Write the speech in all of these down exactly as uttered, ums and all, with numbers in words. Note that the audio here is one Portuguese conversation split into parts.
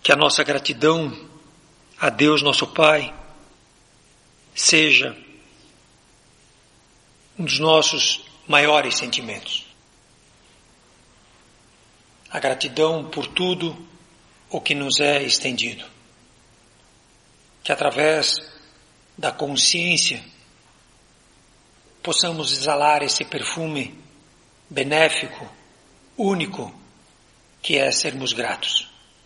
que a nossa gratidão a Deus, nosso Pai, seja um dos nossos maiores sentimentos. A gratidão por tudo o que nos é estendido. Que através da consciência possamos exalar esse perfume benéfico, único, que é sermos gratos.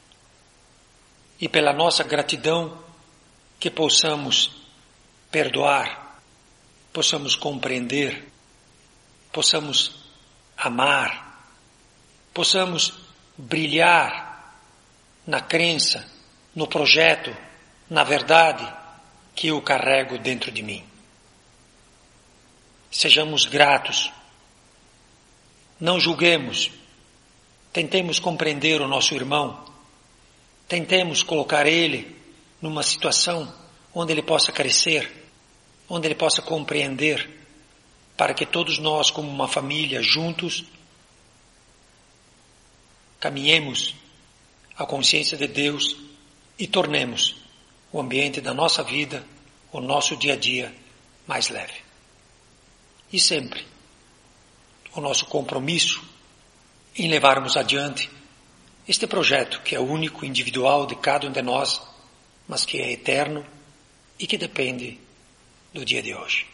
E pela nossa gratidão que possamos perdoar, possamos compreender, possamos amar, possamos brilhar na crença, no projeto, na verdade que eu carrego dentro de mim. Sejamos gratos, não julguemos, tentemos compreender o nosso irmão, tentemos colocar ele numa situação onde ele possa crescer, onde ele possa compreender, para que todos nós, como uma família, juntos, caminhemos à consciência de Deus e tornemos o ambiente da nossa vida, o nosso dia a dia, mais leve. E sempre o nosso compromisso em levarmos adiante este projeto que é único, individual de cada um de nós, mas que é eterno e que depende do dia de hoje.